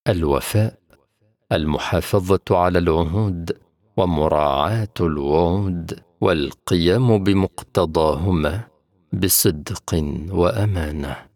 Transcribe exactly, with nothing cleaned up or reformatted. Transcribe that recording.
الوفاء، المحافظة على العهود ومراعاة الوعود والقيام بمقتضاهما بصدق وأمانة.